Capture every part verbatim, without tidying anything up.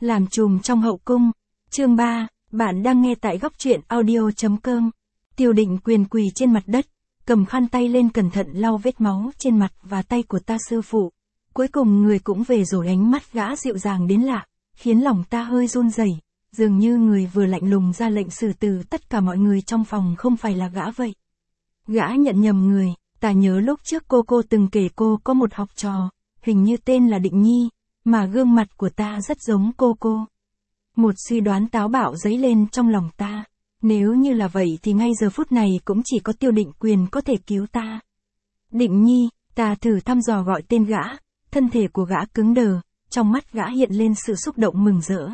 Làm trùm trong hậu cung. Chương ba, bạn đang nghe tại góc truyện audio chấm com. Tiêu Định Quyền quỳ trên mặt đất, cầm khăn tay lên cẩn thận lau vết máu trên mặt và tay của ta sư phụ. Cuối cùng người cũng về rồi, ánh mắt gã dịu dàng đến lạ, khiến lòng ta hơi run rẩy, dường như người vừa lạnh lùng ra lệnh xử tử tất cả mọi người trong phòng không phải là gã vậy. Gã nhận nhầm người, ta nhớ lúc trước cô cô từng kể cô có một học trò, hình như tên là Định Nhi, mà gương mặt của ta rất giống cô cô. Một suy đoán táo bạo dấy lên trong lòng ta, nếu như là vậy thì ngay giờ phút này cũng chỉ có Tiêu Định Quyền có thể cứu ta. Định Nhi, ta thử thăm dò gọi tên gã, thân thể của gã cứng đờ, trong mắt gã hiện lên sự xúc động mừng rỡ.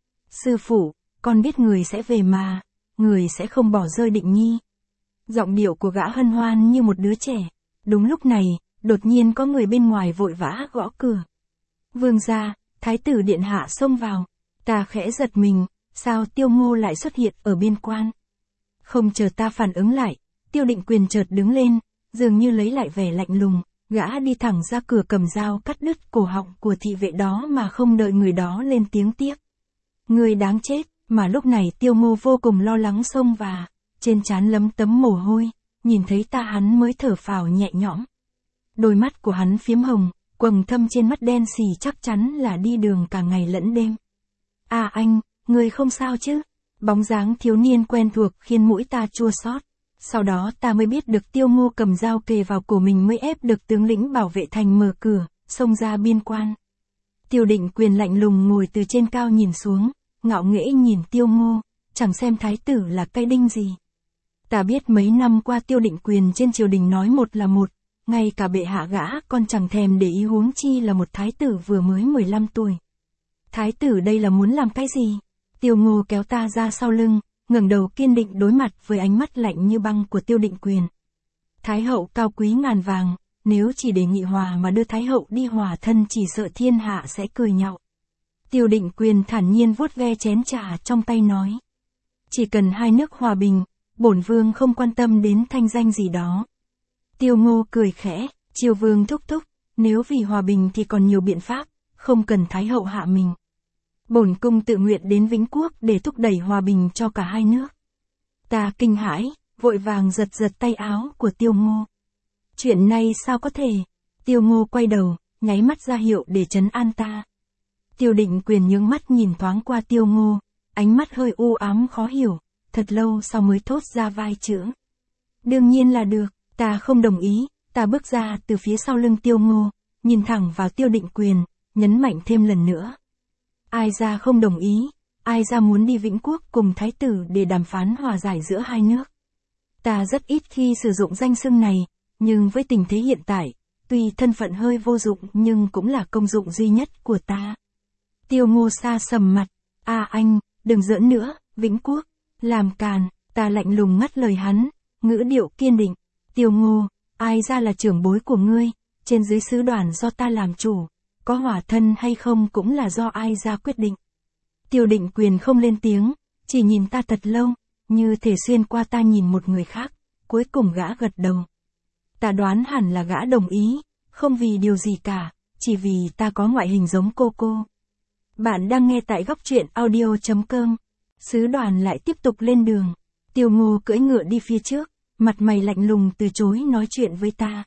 Sư phụ, con biết người sẽ về mà, người sẽ không bỏ rơi Định Nhi. Giọng điệu của gã hân hoan như một đứa trẻ. Đúng lúc này, đột nhiên có người bên ngoài vội vã gõ cửa. Vương gia, thái tử điện hạ xông vào. Ta khẽ giật mình, sao Tiêu Ngô lại xuất hiện ở biên quan? Không chờ ta phản ứng lại, Tiêu Định Quyền chợt đứng lên, dường như lấy lại vẻ lạnh lùng, gã đi thẳng ra cửa cầm dao cắt đứt cổ họng của thị vệ đó mà không đợi người đó lên tiếng tiếp. Người đáng chết, mà lúc này Tiêu Ngô vô cùng lo lắng xông và, trên trán lấm tấm mồ hôi, nhìn thấy ta hắn mới thở phào nhẹ nhõm. Đôi mắt của hắn phiếm hồng, quầng thâm trên mắt đen xì chắc chắn là đi đường cả ngày lẫn đêm. À anh, người không sao chứ? Bóng dáng thiếu niên quen thuộc khiến mũi ta chua xót. Sau đó ta mới biết được Tiêu Ngô cầm dao kề vào cổ mình mới ép được tướng lĩnh bảo vệ thành mở cửa, xông ra biên quan. Tiêu Định Quyền lạnh lùng ngồi từ trên cao nhìn xuống, ngạo nghễ nhìn Tiêu Ngô, chẳng xem thái tử là cây đinh gì. Ta biết mấy năm qua Tiêu Định Quyền trên triều đình nói một là một, ngay cả bệ hạ gã còn chẳng thèm để ý, huống chi là một thái tử vừa mới mười lăm tuổi. Thái tử đây là muốn làm cái gì? Tiêu Ngô kéo ta ra sau lưng, ngẩng đầu kiên định đối mặt với ánh mắt lạnh như băng của Tiêu Định Quyền. Thái hậu cao quý ngàn vàng, nếu chỉ để nghị hòa mà đưa thái hậu đi hòa thân chỉ sợ thiên hạ sẽ cười nhạo. Tiêu Định Quyền thản nhiên vuốt ve chén trà trong tay nói. Chỉ cần hai nước hòa bình, bổn vương không quan tâm đến thanh danh gì đó. Tiêu Ngô cười khẽ, triều vương thúc thúc, nếu vì hòa bình thì còn nhiều biện pháp, không cần thái hậu hạ mình. Bổn cung tự nguyện đến Vĩnh Quốc để thúc đẩy hòa bình cho cả hai nước. Ta kinh hãi, vội vàng giật giật tay áo của Tiêu Ngô. Chuyện này sao có thể? Tiêu Ngô quay đầu, nháy mắt ra hiệu để trấn an ta. Tiêu Định Quyền nhướng mắt nhìn thoáng qua Tiêu Ngô, ánh mắt hơi u ám khó hiểu, thật lâu sau mới thốt ra vài chữ. Đương nhiên là được, ta không đồng ý, ta bước ra từ phía sau lưng Tiêu Ngô, nhìn thẳng vào Tiêu Định Quyền, nhấn mạnh thêm lần nữa. Ai ra không đồng ý, ai ra muốn đi Vĩnh Quốc cùng thái tử để đàm phán hòa giải giữa hai nước. Ta rất ít khi sử dụng danh xưng này, nhưng với tình thế hiện tại, tuy thân phận hơi vô dụng nhưng cũng là công dụng duy nhất của ta. Tiêu Ngô sa sầm mặt, à anh, đừng giỡn nữa, Vĩnh Quốc, làm càn, ta lạnh lùng ngắt lời hắn, ngữ điệu kiên định. Tiêu Ngô, ai ra là trưởng bối của ngươi, trên dưới sứ đoàn do ta làm chủ, có hòa thân hay không cũng là do ai ra quyết định. Tiêu Định Quyền không lên tiếng, chỉ nhìn ta thật lâu, như thể xuyên qua ta nhìn một người khác, cuối cùng gã gật đầu. Ta đoán hẳn là gã đồng ý, không vì điều gì cả, chỉ vì ta có ngoại hình giống cô cô. Bạn đang nghe tại góc truyện audio chấm com. Sứ đoàn lại tiếp tục lên đường. Tiêu Ngô cưỡi ngựa đi phía trước, mặt mày lạnh lùng từ chối nói chuyện với ta.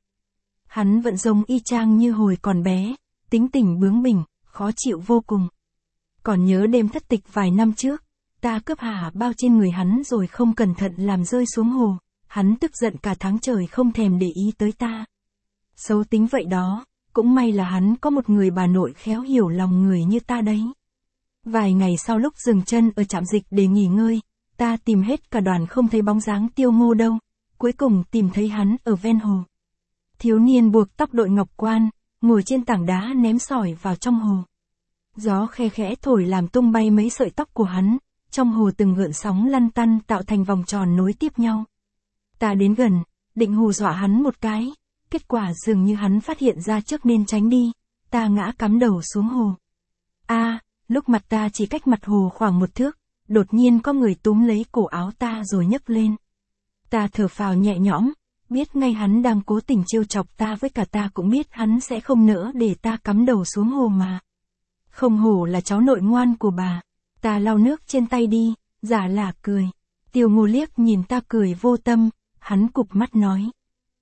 Hắn vẫn giống y chang như hồi còn bé, tính tình bướng bỉnh, khó chịu vô cùng. Còn nhớ đêm thất tịch vài năm trước, ta cướp hà bao trên người hắn rồi không cẩn thận làm rơi xuống hồ, hắn tức giận cả tháng trời không thèm để ý tới ta. Xấu tính vậy đó, cũng may là hắn có một người bà nội khéo hiểu lòng người như ta đấy. Vài ngày sau lúc dừng chân ở trạm dịch để nghỉ ngơi, ta tìm hết cả đoàn không thấy bóng dáng Tiêu Ngô đâu, cuối cùng tìm thấy hắn ở ven hồ. Thiếu niên buộc tóc đội ngọc quan, ngồi trên tảng đá ném sỏi vào trong hồ. Gió khe khẽ thổi làm tung bay mấy sợi tóc của hắn, trong hồ từng gợn sóng lăn tăn tạo thành vòng tròn nối tiếp nhau. Ta đến gần, định hù dọa hắn một cái, kết quả dường như hắn phát hiện ra trước nên tránh đi, ta ngã cắm đầu xuống hồ. A, à, lúc mặt ta chỉ cách mặt hồ khoảng một thước, đột nhiên có người túm lấy cổ áo ta rồi nhấc lên. Ta thở phào nhẹ nhõm, biết ngay hắn đang cố tình trêu chọc ta, với cả ta cũng biết hắn sẽ không nỡ để ta cắm đầu xuống hồ mà. Không hổ là cháu nội ngoan của bà. Ta lau nước trên tay đi, giả là cười. Tiêu Ngô liếc nhìn ta cười vô tâm, hắn cụp mắt nói.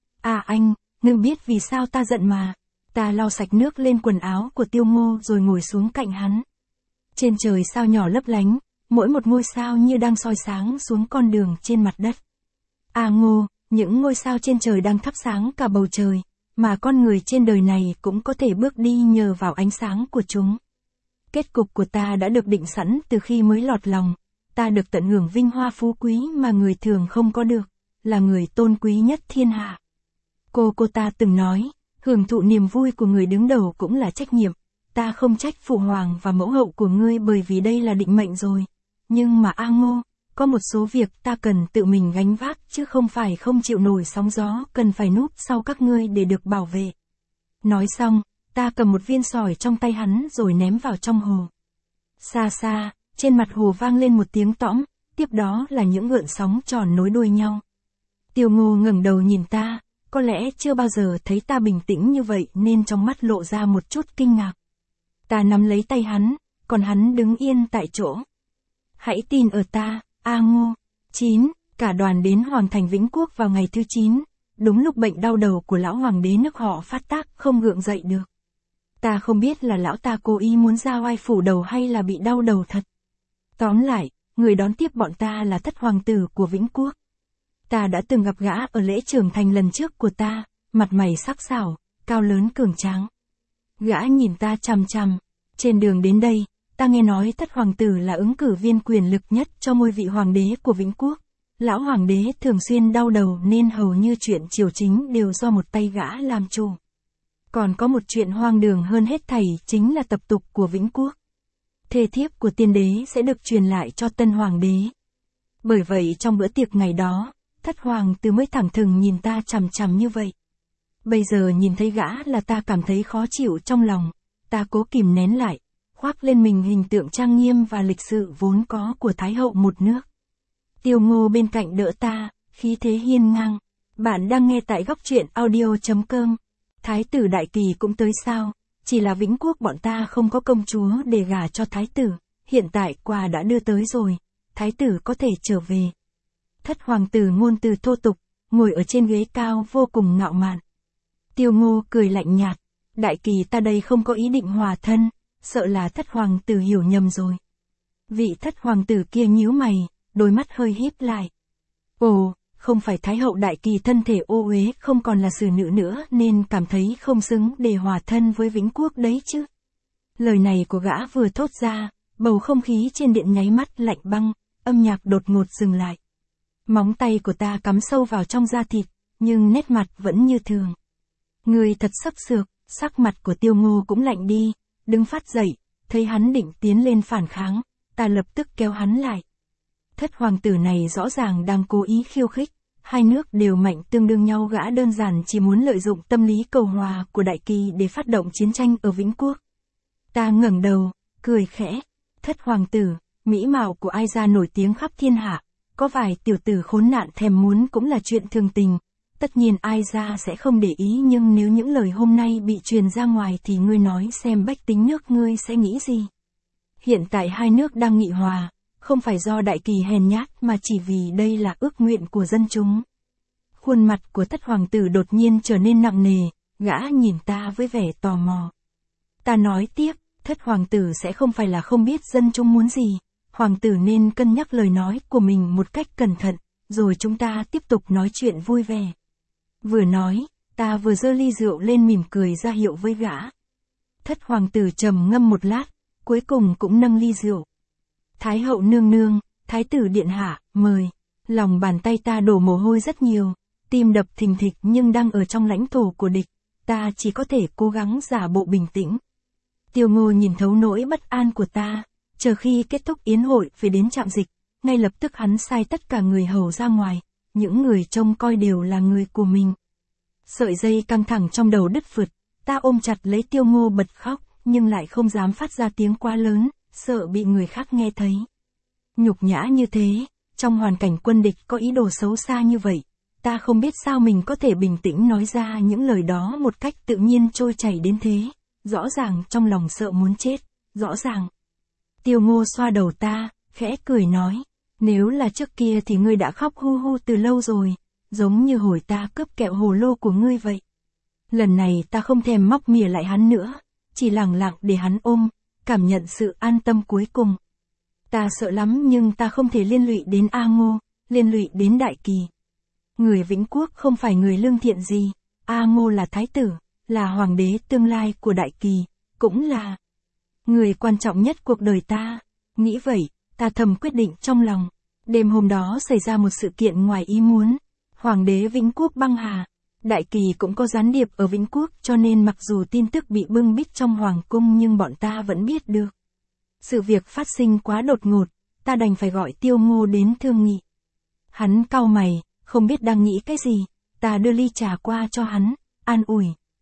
À anh, ngươi biết vì sao ta giận mà. Ta lau sạch nước lên quần áo của Tiêu Ngô rồi ngồi xuống cạnh hắn. Trên trời sao nhỏ lấp lánh, mỗi một ngôi sao như đang soi sáng xuống con đường trên mặt đất. À Ngô, những ngôi sao trên trời đang thắp sáng cả bầu trời, mà con người trên đời này cũng có thể bước đi nhờ vào ánh sáng của chúng. Kết cục của ta đã được định sẵn từ khi mới lọt lòng, ta được tận hưởng vinh hoa phú quý mà người thường không có được, là người tôn quý nhất thiên hạ. Cô cô ta từng nói, hưởng thụ niềm vui của người đứng đầu cũng là trách nhiệm, ta không trách phụ hoàng và mẫu hậu của ngươi bởi vì đây là định mệnh rồi. Nhưng mà A Ngô, có một số việc ta cần tự mình gánh vác chứ không phải không chịu nổi sóng gió cần phải núp sau các ngươi để được bảo vệ. Nói xong, ta cầm một viên sỏi trong tay hắn rồi ném vào trong hồ. Xa xa, trên mặt hồ vang lên một tiếng tõm, tiếp đó là những gợn sóng tròn nối đuôi nhau. Tiêu Ngô ngẩng đầu nhìn ta, có lẽ chưa bao giờ thấy ta bình tĩnh như vậy nên trong mắt lộ ra một chút kinh ngạc. Ta nắm lấy tay hắn, còn hắn đứng yên tại chỗ. Hãy tin ở ta, A Ngô. chín. Cả đoàn đến Hoàng thành Vĩnh Quốc vào ngày thứ chín, đúng lúc bệnh đau đầu của lão hoàng đế nước họ phát tác không gượng dậy được. Ta không biết là lão ta cố ý muốn ra oai phủ đầu hay là bị đau đầu thật. Tóm lại, người đón tiếp bọn ta là thất hoàng tử của Vĩnh Quốc. Ta đã từng gặp gã ở lễ trưởng thành lần trước của ta, mặt mày sắc sảo, cao lớn cường tráng. Gã nhìn ta chằm chằm. Trên đường đến đây, ta nghe nói thất hoàng tử là ứng cử viên quyền lực nhất cho ngôi vị hoàng đế của Vĩnh Quốc. Lão hoàng đế thường xuyên đau đầu nên hầu như chuyện triều chính đều do một tay gã làm chủ. Còn có một chuyện hoang đường hơn hết thảy chính là tập tục của Vĩnh Quốc. Thê thiếp của tiên đế sẽ được truyền lại cho tân hoàng đế. Bởi vậy trong bữa tiệc ngày đó, thất hoàng tử mới thẳng thừng nhìn ta chằm chằm như vậy. Bây giờ nhìn thấy gã là ta cảm thấy khó chịu trong lòng, ta cố kìm nén lại, khoác lên mình hình tượng trang nghiêm và lịch sự vốn có của Thái hậu một nước. Tiêu Ngô bên cạnh đỡ ta, khí thế hiên ngang. Bạn đang nghe tại góc truyện audio chấm com. Thái tử Đại Kỳ cũng tới sao? Chỉ là Vĩnh Quốc bọn ta không có công chúa để gả cho thái tử, hiện tại quà đã đưa tới rồi, thái tử có thể trở về. Thất hoàng tử ngôn từ thô tục, ngồi ở trên ghế cao vô cùng ngạo mạn. Tiêu Ngô cười lạnh nhạt, Đại Kỳ ta đây không có ý định hòa thân, sợ là thất hoàng tử hiểu nhầm rồi. Vị thất hoàng tử kia nhíu mày, đôi mắt hơi híp lại. Ồ, không phải Thái hậu Đại Kỳ thân thể ô uế không còn là xử nữ nữa nên cảm thấy không xứng để hòa thân với Vĩnh Quốc đấy chứ. Lời này của gã vừa thốt ra, bầu không khí trên điện nháy mắt lạnh băng, âm nhạc đột ngột dừng lại. Móng tay của ta cắm sâu vào trong da thịt, nhưng nét mặt vẫn như thường. Người thật sắc sược, sắc mặt của Tiêu Ngô cũng lạnh đi, đứng phát dậy, thấy hắn định tiến lên phản kháng, ta lập tức kéo hắn lại. Thất hoàng tử này rõ ràng đang cố ý khiêu khích, hai nước đều mạnh tương đương nhau, gã đơn giản chỉ muốn lợi dụng tâm lý cầu hòa của Đại Kỳ để phát động chiến tranh ở Vĩnh Quốc. Ta ngẩng đầu, cười khẽ, thất hoàng tử, mỹ mạo của ai ra nổi tiếng khắp thiên hạ, có vài tiểu tử khốn nạn thèm muốn cũng là chuyện thường tình, tất nhiên ai ra sẽ không để ý, nhưng nếu những lời hôm nay bị truyền ra ngoài thì ngươi nói xem bách tính nước ngươi sẽ nghĩ gì. Hiện tại hai nước đang nghị hòa, không phải do Đại Kỳ hèn nhát mà chỉ vì đây là ước nguyện của dân chúng. Khuôn mặt của thất hoàng tử đột nhiên trở nên nặng nề, gã nhìn ta với vẻ tò mò. Ta nói tiếp, thất hoàng tử sẽ không phải là không biết dân chúng muốn gì, hoàng tử nên cân nhắc lời nói của mình một cách cẩn thận, rồi chúng ta tiếp tục nói chuyện vui vẻ. Vừa nói, ta vừa giơ ly rượu lên mỉm cười ra hiệu với gã. Thất hoàng tử trầm ngâm một lát, cuối cùng cũng nâng ly rượu. Thái hậu nương nương, thái tử điện hạ, mời. Lòng bàn tay ta đổ mồ hôi rất nhiều, tim đập thình thịch, nhưng đang ở trong lãnh thổ của địch, ta chỉ có thể cố gắng giả bộ bình tĩnh. Tiêu Ngô nhìn thấu nỗi bất an của ta, chờ khi kết thúc yến hội về đến trạm dịch, ngay lập tức hắn sai tất cả người hầu ra ngoài, những người trông coi đều là người của mình. Sợi dây căng thẳng trong đầu đứt phượt, ta ôm chặt lấy Tiêu Ngô bật khóc, nhưng lại không dám phát ra tiếng quá lớn, sợ bị người khác nghe thấy. Nhục nhã như thế, trong hoàn cảnh quân địch có ý đồ xấu xa như vậy, ta không biết sao mình có thể bình tĩnh nói ra những lời đó một cách tự nhiên trôi chảy đến thế, rõ ràng trong lòng sợ muốn chết. rõ ràng. Tiêu Ngô xoa đầu ta, khẽ cười nói, nếu là trước kia thì ngươi đã khóc hu hu từ lâu rồi, giống như hồi ta cướp kẹo hồ lô của ngươi vậy. Lần này ta không thèm móc mỉa lại hắn nữa, chỉ lặng lặng để hắn ôm, cảm nhận sự an tâm cuối cùng. Ta sợ lắm nhưng ta không thể liên lụy đến A Ngô, liên lụy đến Đại Kỳ. Người Vĩnh Quốc không phải người lương thiện gì, A Ngô là thái tử, là hoàng đế tương lai của Đại Kỳ, cũng là người quan trọng nhất cuộc đời ta. Nghĩ vậy, ta thầm quyết định trong lòng. Đêm hôm đó xảy ra một sự kiện ngoài ý muốn. Hoàng đế Vĩnh Quốc băng hà. Đại Kỳ cũng có gián điệp ở Vĩnh Quốc cho nên mặc dù tin tức bị bưng bít trong hoàng cung nhưng bọn ta vẫn biết được. Sự việc phát sinh quá đột ngột, ta đành phải gọi Tiêu Ngô đến thương nghị. Hắn cau mày, không biết đang nghĩ cái gì, ta đưa ly trà qua cho hắn, an ủi.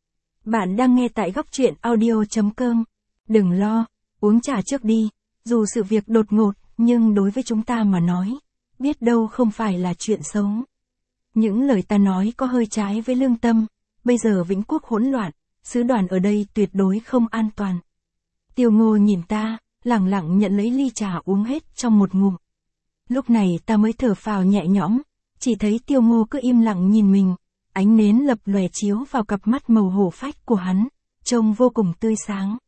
Bạn đang nghe tại góc truyện audio chấm com. Đừng lo, uống trà trước đi, dù sự việc đột ngột, nhưng đối với chúng ta mà nói, biết đâu không phải là chuyện xấu. Những lời ta nói có hơi trái với lương tâm, bây giờ Vĩnh Quốc hỗn loạn, sứ đoàn ở đây tuyệt đối không an toàn. Tiêu Ngô nhìn ta, lẳng lặng nhận lấy ly trà uống hết trong một ngụm. Lúc này ta mới thở phào nhẹ nhõm, chỉ thấy Tiêu Ngô cứ im lặng nhìn mình, ánh nến lập lòe chiếu vào cặp mắt màu hổ phách của hắn, trông vô cùng tươi sáng.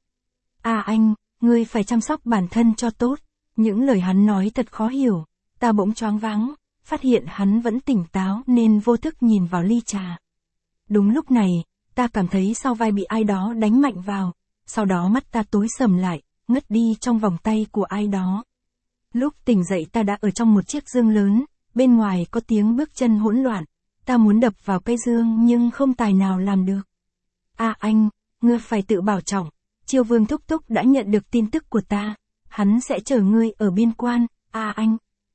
À anh, ngươi phải chăm sóc bản thân cho tốt. Những lời hắn nói thật khó hiểu, ta bỗng choáng váng, phát hiện hắn vẫn tỉnh táo nên vô thức nhìn vào ly trà. Đúng lúc này, ta cảm thấy sau vai bị ai đó đánh mạnh vào, sau đó mắt ta tối sầm lại, ngất đi trong vòng tay của ai đó. Lúc tỉnh dậy ta đã ở trong một chiếc giường lớn, bên ngoài có tiếng bước chân hỗn loạn, ta muốn đập vào cái giường nhưng không tài nào làm được. À anh, ngươi phải tự bảo trọng, Chiêu Vương thúc thúc đã nhận được tin tức của ta, hắn sẽ chờ ngươi ở biên quan, à anh.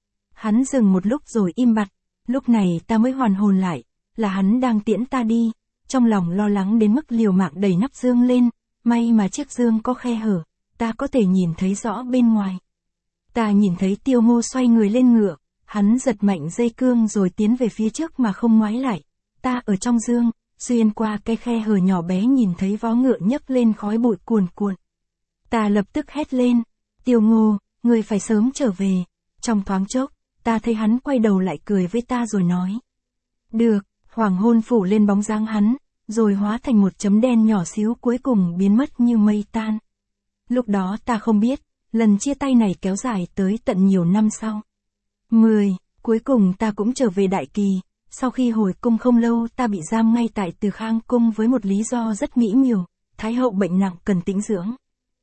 Hắn dừng một lúc rồi im bặt, lúc này ta mới hoàn hồn lại, là hắn đang tiễn ta đi, trong lòng lo lắng đến mức liều mạng đẩy nắp giường lên, may mà chiếc giường có khe hở, ta có thể nhìn thấy rõ bên ngoài. Ta nhìn thấy Tiêu Ngô xoay người lên ngựa, hắn giật mạnh dây cương rồi tiến về phía trước mà không ngoái lại. Ta ở trong giường, xuyên qua cái khe hở nhỏ bé nhìn thấy vó ngựa nhấc lên khói bụi cuồn cuộn. Ta lập tức hét lên, Tiêu Ngô, ngươi phải sớm trở về. Trong thoáng chốc, ta thấy hắn quay đầu lại cười với ta rồi nói. Được, hoàng hôn phủ lên bóng dáng hắn, rồi hóa thành một chấm đen nhỏ xíu cuối cùng biến mất như mây tan. Lúc đó ta không biết, lần chia tay này kéo dài tới tận nhiều năm sau. mười. Cuối cùng ta cũng trở về Đại Kỳ, sau khi hồi cung không lâu ta bị giam ngay tại Từ Khang cung với một lý do rất mỹ miều, Thái hậu bệnh nặng cần tĩnh dưỡng.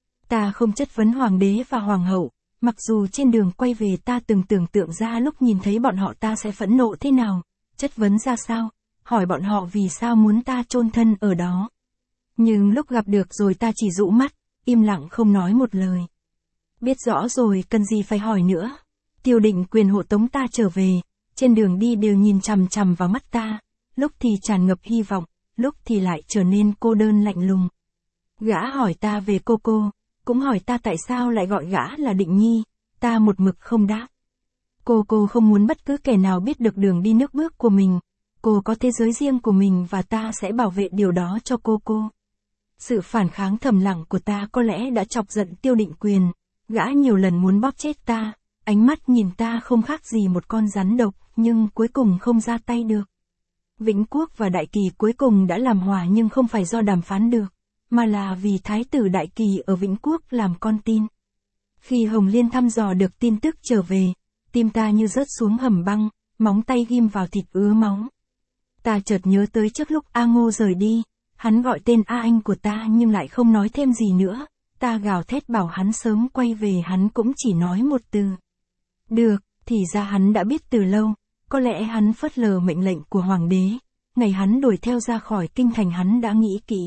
Ta không chất vấn hoàng đế và hoàng hậu, mặc dù trên đường quay về ta từng tưởng tượng ra lúc nhìn thấy bọn họ ta sẽ phẫn nộ thế nào, chất vấn ra sao, hỏi bọn họ vì sao muốn ta chôn thân ở đó. Nhưng lúc gặp được rồi ta chỉ dụ mắt, im lặng không nói một lời. Biết rõ rồi cần gì phải hỏi nữa. Tiêu Định Quyền hộ tống ta trở về, trên đường đi đều nhìn chằm chằm vào mắt ta, lúc thì tràn ngập hy vọng, lúc thì lại trở nên cô đơn lạnh lùng. Gã hỏi ta về cô cô, cũng hỏi ta tại sao lại gọi gã là Định Nhi, ta một mực không đáp. Cô cô không muốn bất cứ kẻ nào biết được đường đi nước bước của mình, cô có thế giới riêng của mình và ta sẽ bảo vệ điều đó cho cô cô. Sự phản kháng thầm lặng của ta có lẽ đã chọc giận Tiêu Định Quyền, gã nhiều lần muốn bóp chết ta, ánh mắt nhìn ta không khác gì một con rắn độc, nhưng cuối cùng không ra tay được. Vĩnh Quốc và Đại Kỳ cuối cùng đã làm hòa nhưng không phải do đàm phán được, mà là vì Thái tử Đại Kỳ ở Vĩnh Quốc làm con tin. Khi Hồng Liên thăm dò được tin tức trở về, tim ta như rớt xuống hầm băng, móng tay ghim vào thịt ứa máu. Ta chợt nhớ tới trước lúc A Ngô rời đi, hắn gọi tên A Anh của ta nhưng lại không nói thêm gì nữa, ta gào thét bảo hắn sớm quay về hắn cũng chỉ nói một từ. Được, thì ra hắn đã biết từ lâu, có lẽ hắn phớt lờ mệnh lệnh của hoàng đế, ngày hắn đuổi theo ra khỏi kinh thành hắn đã nghĩ kỹ.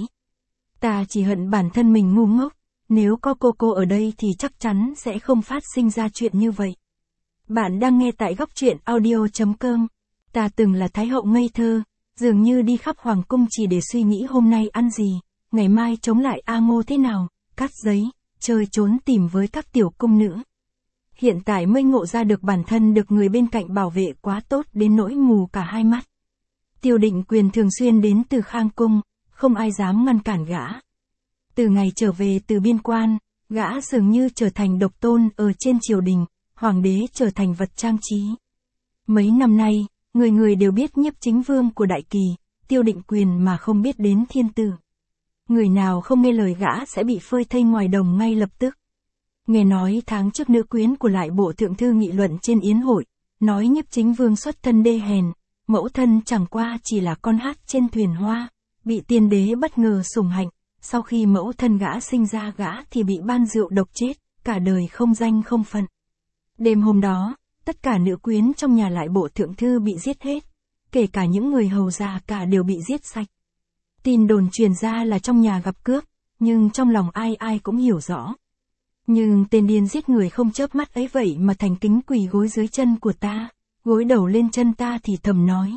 Ta chỉ hận bản thân mình ngu ngốc, nếu có cô cô ở đây thì chắc chắn sẽ không phát sinh ra chuyện như vậy. Bạn đang nghe tại góc truyện audio chấm com. Ta từng là thái hậu ngây thơ, dường như đi khắp hoàng cung chỉ để suy nghĩ hôm nay ăn gì, ngày mai chống lại A Ngô thế nào, cắt giấy, chơi trốn tìm với các tiểu cung nữ. Hiện tại mới ngộ ra được bản thân được người bên cạnh bảo vệ quá tốt đến nỗi mù cả hai mắt. Tiêu Định Quyền thường xuyên đến Từ Khang cung, không ai dám ngăn cản gã. Từ ngày trở về từ biên quan, Gã dường như trở thành độc tôn ở trên triều đình, hoàng đế trở thành vật trang trí. Mấy năm nay, người người đều biết Nhiếp Chính Vương của Đại Kỳ, Tiêu Định Quyền mà không biết đến thiên tử. Người nào không nghe lời gã sẽ bị phơi thây ngoài đồng ngay lập tức. Nghe nói tháng trước nữ quyến của lại bộ thượng thư nghị luận trên yến hội, nói Nhiếp Chính Vương xuất thân đê hèn, mẫu thân chẳng qua chỉ là con hát trên thuyền hoa, bị tiên đế bất ngờ sủng hạnh, sau khi mẫu thân gã sinh ra gã thì bị ban rượu độc chết, cả đời không danh không phận. Đêm hôm đó, tất cả nữ quyến trong nhà lại bộ thượng thư bị giết hết, kể cả những người hầu già cả đều bị giết sạch. Tin đồn truyền ra là trong nhà gặp cướp, nhưng trong lòng ai ai cũng hiểu rõ. Nhưng tên điên giết người không chớp mắt ấy vậy mà thành kính quỳ gối dưới chân của ta, gối đầu lên chân ta thì thầm nói.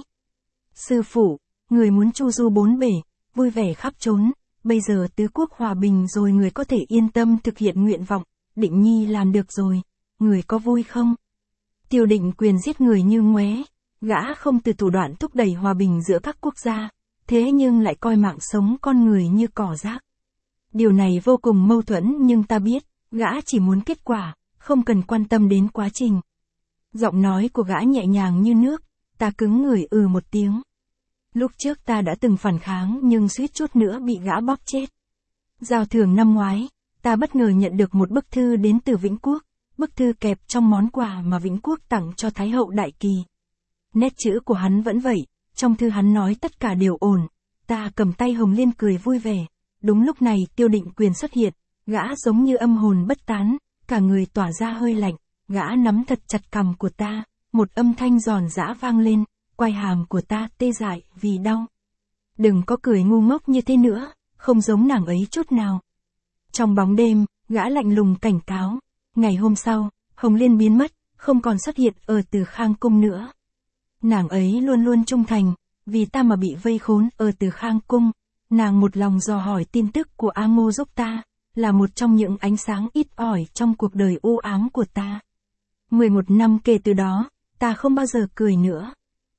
Sư phụ, người muốn chu du bốn bể, vui vẻ khắp trốn, bây giờ tứ quốc hòa bình rồi người có thể yên tâm thực hiện nguyện vọng, Định Nhi làm được rồi, người có vui không? Tiêu Định Quyền giết người như ngoé, gã không từ thủ đoạn thúc đẩy hòa bình giữa các quốc gia, thế nhưng lại coi mạng sống con người như cỏ rác. Điều này vô cùng mâu thuẫn nhưng ta biết, gã chỉ muốn kết quả, không cần quan tâm đến quá trình. Giọng nói của gã nhẹ nhàng như nước, ta cứng người ừ một tiếng. Lúc trước ta đã từng phản kháng nhưng suýt chút nữa bị gã bóp chết. Giao thừa năm ngoái, ta bất ngờ nhận được một bức thư đến từ Vĩnh Quốc, bức thư kẹp trong món quà mà Vĩnh Quốc tặng cho Thái hậu Đại Kỳ. Nét chữ của hắn vẫn vậy, trong thư hắn nói tất cả đều ổn, ta cầm tay Hồng Liên cười vui vẻ. Đúng lúc này Tiêu Định Quyền xuất hiện, gã giống như âm hồn bất tán, cả người tỏa ra hơi lạnh, gã nắm thật chặt cằm của ta, một âm thanh giòn giã vang lên, quai hàm của ta tê dại vì đau. Đừng có cười ngu ngốc như thế nữa, không giống nàng ấy chút nào. Trong bóng đêm, gã lạnh lùng cảnh cáo. Ngày hôm sau, Hồng Liên biến mất, không còn xuất hiện ở Từ Khang Cung nữa. Nàng ấy luôn luôn trung thành, vì ta mà bị vây khốn ở Từ Khang Cung. Nàng một lòng dò hỏi tin tức của A Ngô giúp ta, là một trong những ánh sáng ít ỏi trong cuộc đời u ám của ta. mười một năm kể từ đó, ta không bao giờ cười nữa.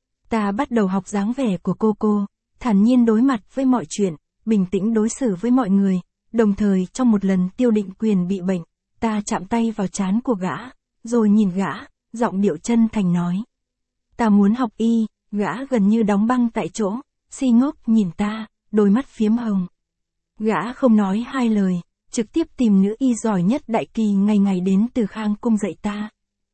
Ta bắt đầu học dáng vẻ của cô cô, thản nhiên đối mặt với mọi chuyện, bình tĩnh đối xử với mọi người. Đồng thời trong một lần Tiêu Định Quyền bị bệnh, ta chạm tay vào trán của gã, rồi nhìn gã, giọng điệu chân thành nói. Ta muốn học y, gã gần như đóng băng tại chỗ, si ngốc nhìn ta, đôi mắt phiếm hồng. Gã không nói hai lời, trực tiếp tìm nữ y giỏi nhất Đại Kỳ ngày ngày đến Từ Khang Cung dạy ta.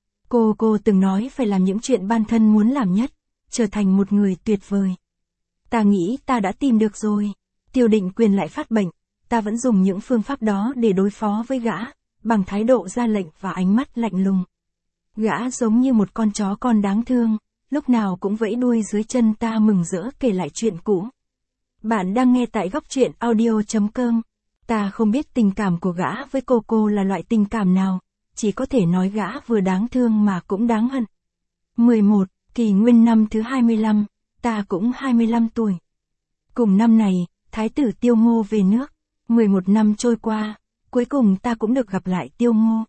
Cô cô từng nói phải làm những chuyện bản thân muốn làm nhất, trở thành một người tuyệt vời. Ta nghĩ ta đã tìm được rồi. Tiêu Định Quyền lại phát bệnh, ta vẫn dùng những phương pháp đó để đối phó với gã, bằng thái độ ra lệnh và ánh mắt lạnh lùng. Gã giống như một con chó con đáng thương, lúc nào cũng vẫy đuôi dưới chân ta mừng rỡ kể lại chuyện cũ. Bạn đang nghe tại góc truyện audio chấm com. Ta không biết tình cảm của gã với cô cô là loại tình cảm nào, chỉ có thể nói gã vừa đáng thương mà cũng đáng hận. mười một, Kỷ Nguyên năm thứ hai mươi lăm, ta cũng hai mươi lăm tuổi. Cùng năm này, Thái tử Tiêu Ngô về nước. mười một năm trôi qua, cuối cùng ta cũng được gặp lại Tiêu Ngô.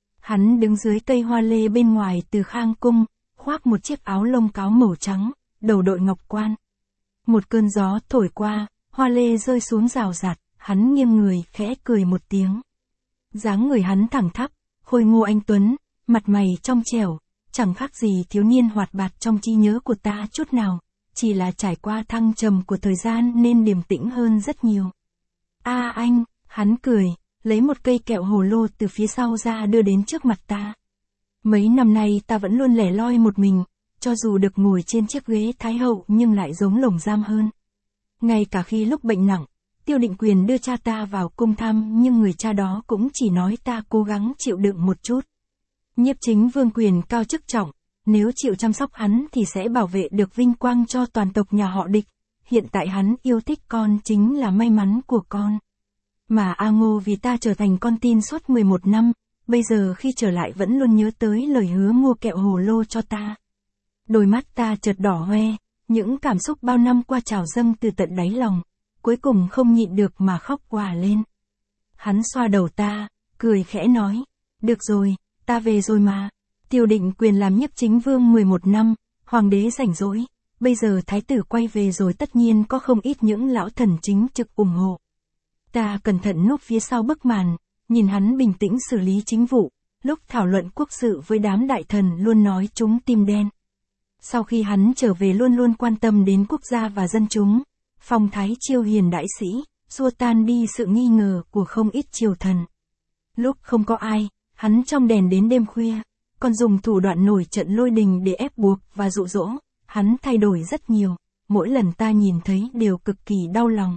Hắn đứng dưới cây hoa lê bên ngoài Từ Khang Cung, khoác một chiếc áo lông cáo màu trắng, đầu đội ngọc quan. Một cơn gió thổi qua, hoa lê rơi xuống rào rạt, hắn nghiêng người khẽ cười một tiếng. Dáng người hắn thẳng thắp, khôi ngô anh tuấn, mặt mày trong trẻo, chẳng khác gì thiếu niên hoạt bát trong trí nhớ của ta chút nào, chỉ là trải qua thăng trầm của thời gian nên điềm tĩnh hơn rất nhiều. A à anh, hắn cười, lấy một cây kẹo hồ lô từ phía sau ra đưa đến trước mặt ta. Mấy năm nay ta vẫn luôn lẻ loi một mình, cho dù được ngồi trên chiếc ghế thái hậu nhưng lại giống lồng giam hơn. Ngay cả khi lúc bệnh nặng, Tiêu Định Quyền đưa cha ta vào cung thăm nhưng người cha đó cũng chỉ nói ta cố gắng chịu đựng một chút. Nhiếp Chính Vương quyền cao chức trọng, nếu chịu chăm sóc hắn thì sẽ bảo vệ được vinh quang cho toàn tộc nhà họ Địch. Hiện tại hắn yêu thích con chính là may mắn của con. Mà A Ngô vì ta trở thành con tin suốt mười một năm, bây giờ khi trở lại vẫn luôn nhớ tới lời hứa mua kẹo hồ lô cho ta. Đôi mắt ta chợt đỏ hoe, những cảm xúc bao năm qua trào dâng từ tận đáy lòng, cuối cùng không nhịn được mà khóc òa lên. Hắn xoa đầu ta, cười khẽ nói, được rồi, ta về rồi mà. Tiêu Định Quyền làm Nhiếp Chính Vương mười một năm, hoàng đế rảnh rỗi, bây giờ thái tử quay về rồi tất nhiên có không ít những lão thần chính trực ủng hộ. Ta cẩn thận núp phía sau bức màn, nhìn hắn bình tĩnh xử lý chính vụ, lúc thảo luận quốc sự với đám đại thần luôn nói chúng tim đen. Sau khi hắn trở về luôn luôn quan tâm đến quốc gia và dân chúng, phong thái chiêu hiền đại sĩ, xua tan đi sự nghi ngờ của không ít triều thần. Lúc không có ai, hắn trong đèn đến đêm khuya, còn dùng thủ đoạn nổi trận lôi đình để ép buộc và dụ dỗ, hắn thay đổi rất nhiều, mỗi lần ta nhìn thấy đều cực kỳ đau lòng.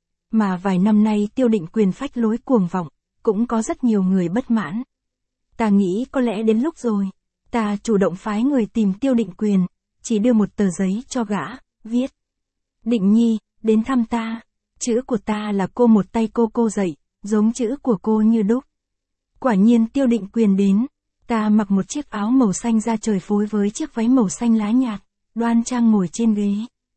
Mà vài năm nay Tiêu Định Quyền phách lối cuồng vọng, cũng có rất nhiều người bất mãn. Ta nghĩ có lẽ đến lúc rồi, ta chủ động phái người tìm Tiêu Định Quyền, chỉ đưa một tờ giấy cho gã, viết: Định Nhi, đến thăm ta. Chữ của ta là cô một tay cô cô dạy, giống chữ của cô như đúc. Quả nhiên Tiêu Định Quyền đến, ta mặc một chiếc áo màu xanh da trời phối với chiếc váy màu xanh lá nhạt, đoan trang ngồi trên ghế.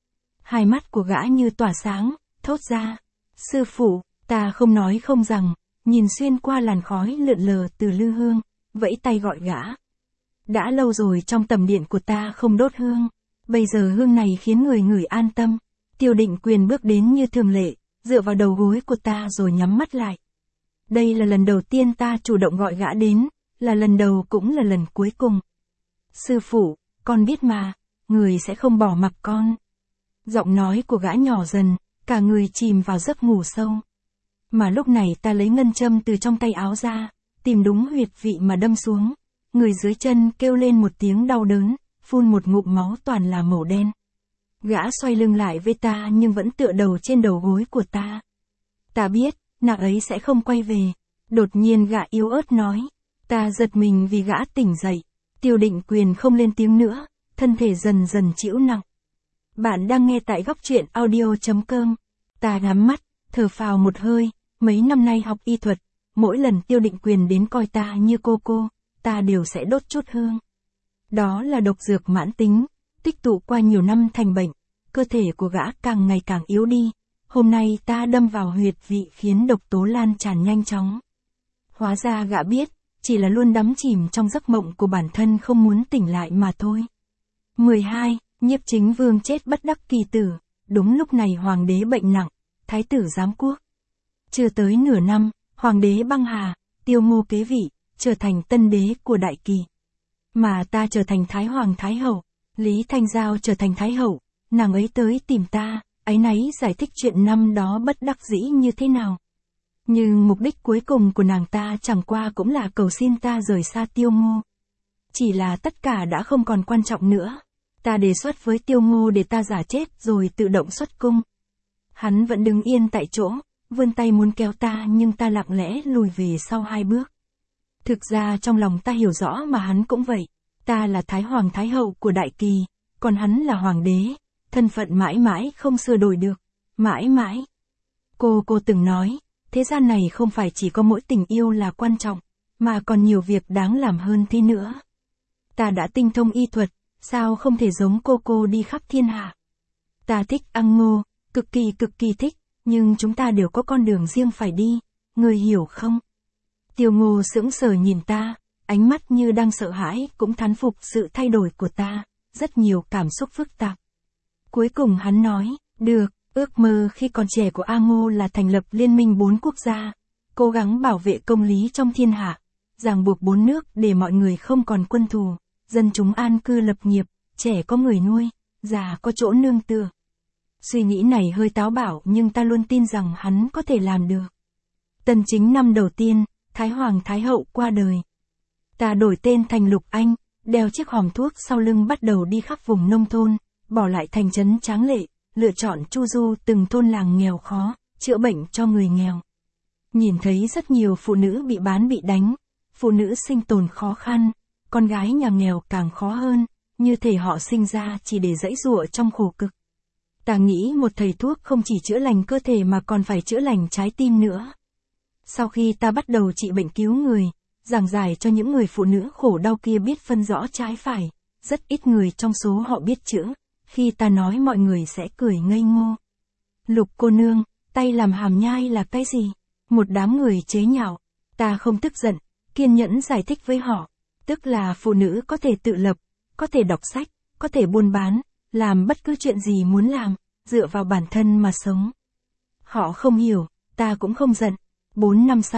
Hai mắt của gã như tỏa sáng, thốt ra: Sư phụ, ta không nói không rằng, nhìn xuyên qua làn khói lượn lờ từ lư hương, vẫy tay gọi gã. Đã lâu rồi trong tầm điện của ta không đốt hương, bây giờ hương này khiến người ngửi an tâm. Tiêu Định Quyền bước đến như thường lệ, dựa vào đầu gối của ta rồi nhắm mắt lại. Đây là lần đầu tiên ta chủ động gọi gã đến, là lần đầu cũng là lần cuối cùng. Sư phụ, con biết mà, người sẽ không bỏ mặc con. Giọng nói của gã nhỏ dần, cả người chìm vào giấc ngủ sâu. Mà lúc này ta lấy ngân châm từ trong tay áo ra, tìm đúng huyệt vị mà đâm xuống. Người dưới chân kêu lên một tiếng đau đớn, phun một ngụm máu toàn là màu đen. Gã xoay lưng lại với ta nhưng vẫn tựa đầu trên đầu gối của ta. Ta biết, nàng ấy sẽ không quay về. Đột nhiên gã yếu ớt nói. Ta giật mình vì gã tỉnh dậy. Tiêu Định Quyền không lên tiếng nữa, thân thể dần dần chịu nặng. Bạn đang nghe tại góc truyện audio chấm com. Ta nhắm mắt, thở phào một hơi, mấy năm nay học y thuật, mỗi lần Tiêu Định Quyền đến coi ta như cô cô, ta đều sẽ đốt chút hương. Đó là độc dược mãn tính, tích tụ qua nhiều năm thành bệnh, cơ thể của gã càng ngày càng yếu đi. Hôm nay ta đâm vào huyệt vị khiến độc tố lan tràn nhanh chóng. Hóa ra gã biết, chỉ là luôn đắm chìm trong giấc mộng của bản thân không muốn tỉnh lại mà thôi. mười hai. Nhiếp Chính Vương chết bất đắc kỳ tử. Đúng lúc này hoàng đế bệnh nặng, thái tử giám quốc. Chưa tới nửa năm, hoàng đế băng hà, Tiêu Ngô kế vị, trở thành tân đế của Đại Kỳ. Mà ta trở thành thái hoàng thái hậu, Lý Thanh Giao trở thành thái hậu, nàng ấy tới tìm ta, áy náy giải thích chuyện năm đó bất đắc dĩ như thế nào. Nhưng mục đích cuối cùng của nàng ta chẳng qua cũng là cầu xin ta rời xa Tiêu Ngô. Chỉ là tất cả đã không còn quan trọng nữa. Ta đề xuất với Tiêu Ngô để ta giả chết rồi tự động xuất cung. Hắn vẫn đứng yên tại chỗ, vươn tay muốn kéo ta nhưng ta lặng lẽ lùi về sau hai bước. Thực ra trong lòng ta hiểu rõ mà hắn cũng vậy. Ta là Thái Hoàng Thái Hậu của Đại Kỳ, còn hắn là Hoàng đế, thân phận mãi mãi không sửa đổi được. Mãi mãi. Cô cô từng nói, thế gian này không phải chỉ có mỗi tình yêu là quan trọng, mà còn nhiều việc đáng làm hơn thế nữa. Ta đã tinh thông y thuật, sao không thể giống cô cô đi khắp thiên hạ. Ta thích ăn ngô, cực kỳ cực kỳ thích, nhưng chúng ta đều có con đường riêng phải đi, người hiểu không? Tiêu Ngô sững sờ nhìn ta, ánh mắt như đang sợ hãi cũng thán phục sự thay đổi của ta, rất nhiều cảm xúc phức tạp. Cuối cùng hắn nói, được, ước mơ khi còn trẻ của A Ngô là thành lập liên minh bốn quốc gia, cố gắng bảo vệ công lý trong thiên hạ, ràng buộc bốn nước để mọi người không còn quân thù, dân chúng an cư lập nghiệp, trẻ có người nuôi, già có chỗ nương tựa. Suy nghĩ này hơi táo bạo nhưng ta luôn tin rằng hắn có thể làm được. Tần Chính năm đầu tiên, Thái Hoàng Thái Hậu qua đời. Ta đổi tên thành Lục Anh, đeo chiếc hòm thuốc sau lưng bắt đầu đi khắp vùng nông thôn, bỏ lại thành trấn tráng lệ, lựa chọn chu du từng thôn làng nghèo khó, chữa bệnh cho người nghèo. Nhìn thấy rất nhiều phụ nữ bị bán bị đánh, phụ nữ sinh tồn khó khăn, con gái nhà nghèo càng khó hơn, như thể họ sinh ra chỉ để giãy giụa trong khổ cực. Ta nghĩ một thầy thuốc không chỉ chữa lành cơ thể mà còn phải chữa lành trái tim nữa. Sau khi ta bắt đầu trị bệnh cứu người, giảng giải cho những người phụ nữ khổ đau kia biết phân rõ trái phải, rất ít người trong số họ biết chữa, khi ta nói mọi người sẽ cười ngây ngô. Lục cô nương, tay làm hàm nhai là cái gì? Một đám người chế nhạo, ta không tức giận, kiên nhẫn giải thích với họ, tức là phụ nữ có thể tự lập, có thể đọc sách, có thể buôn bán, làm bất cứ chuyện gì muốn làm, dựa vào bản thân mà sống. Họ không hiểu, ta cũng không giận. Bốn năm sau,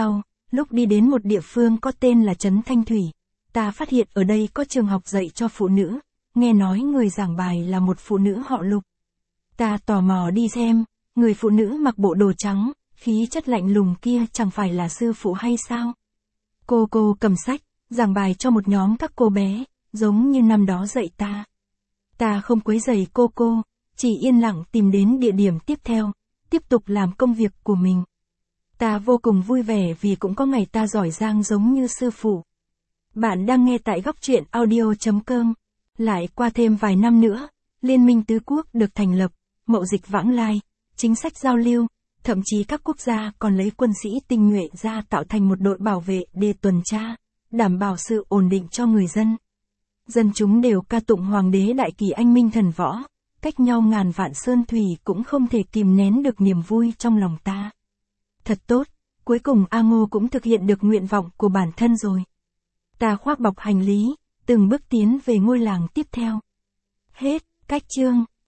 Lúc đi đến một địa phương có tên là Trấn Thanh Thủy, ta phát hiện ở đây có trường học dạy cho phụ nữ, nghe nói người giảng bài là một phụ nữ họ Lục. Ta tò mò đi xem, người phụ nữ mặc bộ đồ trắng, khí chất lạnh lùng kia chẳng phải là sư phụ hay sao? Cô cô cầm sách, giảng bài cho một nhóm các cô bé, giống như năm đó dạy ta. Ta không quấy rầy cô cô, chỉ yên lặng tìm đến địa điểm tiếp theo, tiếp tục làm công việc của mình. Ta vô cùng vui vẻ vì cũng có ngày ta giỏi giang giống như sư phụ. Bạn đang nghe tại góc truyện audio chấm com. Lại qua thêm vài năm nữa, Liên minh tứ quốc được thành lập, mậu dịch vãng lai, chính sách giao lưu, thậm chí các quốc gia còn lấy quân sĩ tinh nhuệ ra tạo thành một đội bảo vệ để tuần tra, đảm bảo sự ổn định cho người dân. Dân chúng đều ca tụng hoàng đế đại kỳ anh minh thần võ, cách nhau ngàn vạn sơn thủy cũng không thể kìm nén được niềm vui trong lòng ta. Thật tốt, cuối cùng A Ngô cũng thực hiện được nguyện vọng của bản thân rồi. Ta khoác bọc hành lý, từng bước tiến về ngôi làng tiếp theo. Hết, cách chương.